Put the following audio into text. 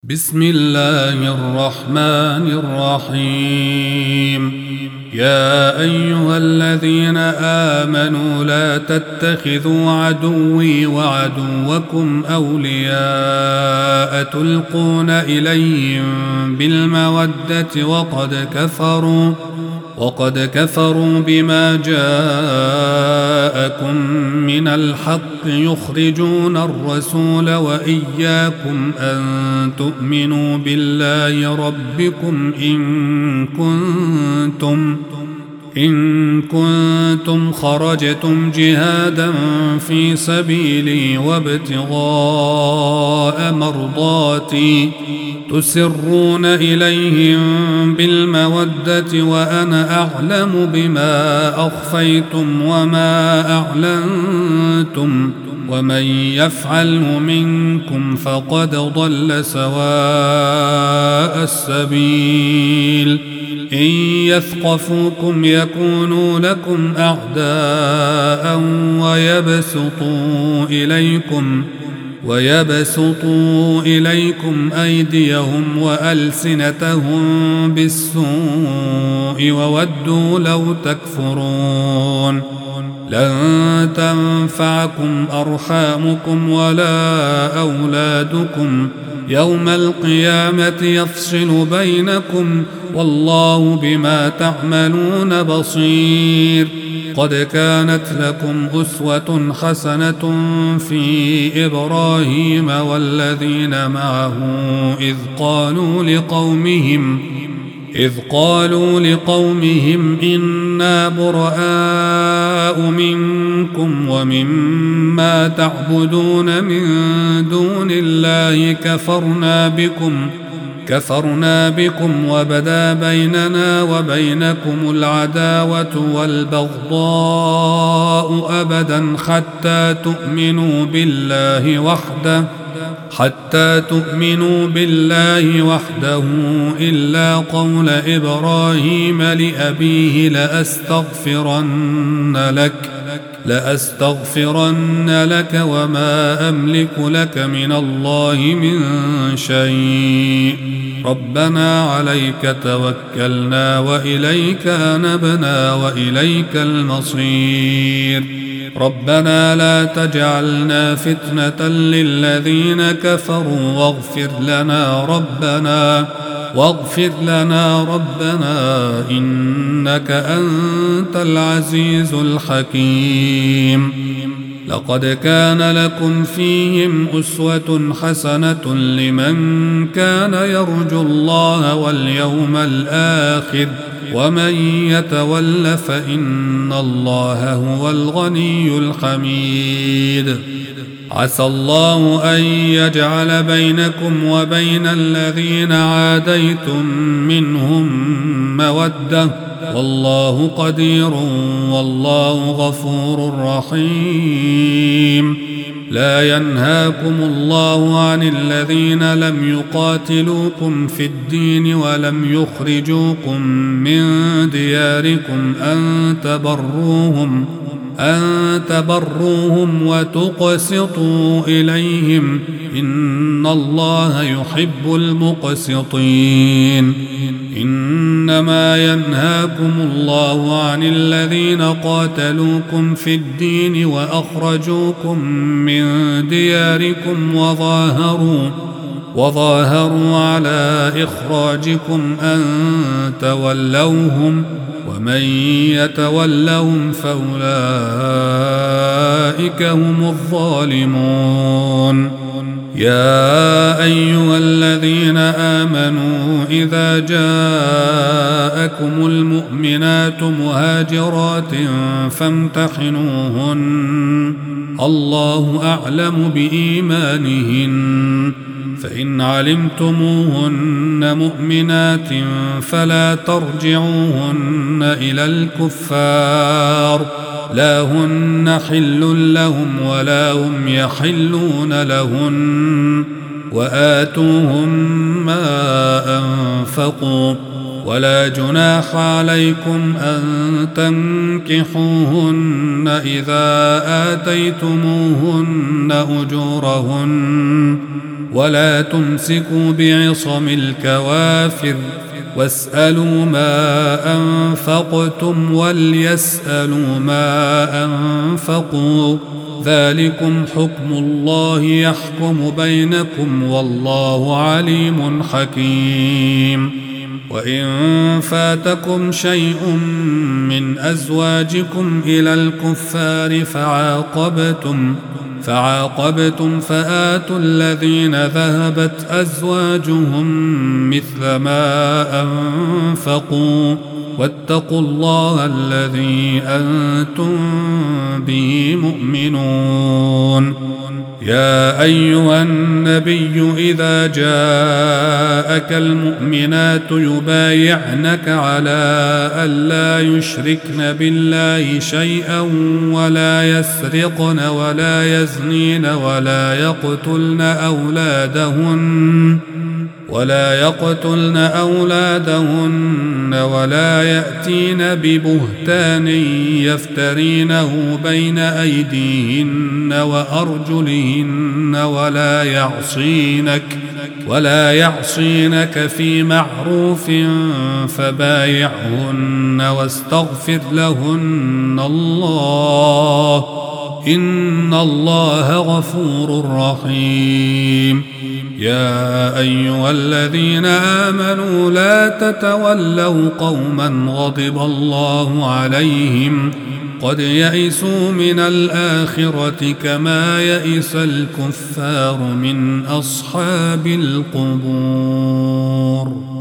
بسم الله الرحمن الرحيم. يا أيها الذين آمنوا لا تتخذوا عدوي وعدوكم أولياء تلقون إليهم بالمودة وقد كفروا بما جاءكم من الحق يخرجون الرسول وإياكم أن تؤمنوا بالله ربكم إن كنتم خرجتم جهادا في سبيلي وابتغاء مرضاتي تسرون إليهم بالمودة وأنا أعلم بما أخفيتم وما أعلنتم ومن يفعله منكم فقد ضل سواء السبيل. إن يثقفوكم يكونوا لكم أعداء ويبسطوا إليكم أيديهم وألسنتهم بالسوء وودوا لو تكفرون. لن تنفعكم أرحامكم ولا أولادكم يوم القيامة يفصل بينكم والله بما تعملون بصير. قد كانت لكم أسوة حسنة في إبراهيم والذين معه إذ قالوا لقومهم إنا براء منكم ومما تعبدون من دون الله كفرنا بكم وبدا بيننا وبينكم العداوة والبغضاء أبدا حتى تؤمنوا بالله وحده إلا قول إبراهيم لأبيه لأستغفرن لك وما أملك لك من الله من شيء. ربنا عليك توكلنا وإليك أنبنا وإليك المصير. ربنا لا تجعلنا فتنة للذين كفروا واغفر لنا ربنا إنك أنت العزيز الحكيم. لقد كان لكم فيهم أسوة حسنة لمن كان يرجو الله واليوم الآخر ومن يتول فإن الله هو الغني الحميد. عسى الله أن يجعل بينكم وبين الذين عاديتم منهم مودة والله قدير والله غفور رحيم. لا ينهاكم الله عن الذين لم يقاتلوكم في الدين ولم يخرجوكم من دياركم أن تبروهم وتقسطوا إليهم إن الله يحب المقسطين. إنما ينهاكم الله عن الذين قاتلوكم في الدين وأخرجوكم من دياركم وظاهروا على إخراجكم أن تولوهم ومن يتولهم فأولئك هم الظالمون. يا أيها الذين آمنوا إذا جاءكم المؤمنات مهاجرات فامتحنوهن الله أعلم بإيمانهن فإن علمتموهن مؤمنات فلا ترجعوهن إلى الكفار لا هن حل لهم ولا هم يحلون لهن وآتوهم ما أنفقوا ولا جناح عليكم أن تنكحوهن إذا آتيتموهن أجورهن ولا تمسكوا بعصم الكوافر واسألوا ما أنفقتم وليسألوا ما أنفقوا ذلكم حكم الله يحكم بينكم والله عليم حكيم. وإن فاتكم شيء من أزواجكم إلى الكفار فعاقبتم فآتوا الذين ذهبت أزواجهم مثل ما أنفقوا واتقوا الله الذي أنتم به مؤمنون. يا أيها النبي إذا جاءك المؤمنات يبايعنك على ألا يشركن بالله شيئا ولا يسرقن ولا يزنين ولا يقتلن أولادهن ولا يأتين ببهتان يفترينه بين أيديهن وأرجلهن ولا يعصينك في معروف فبايعهن واستغفر لهن الله إن الله غفور رحيم. يا أيها الذين آمنوا لا تتولوا قوما غضب الله عليهم قد يئسوا من الآخرة كما يئس الكفار من أصحاب القبور.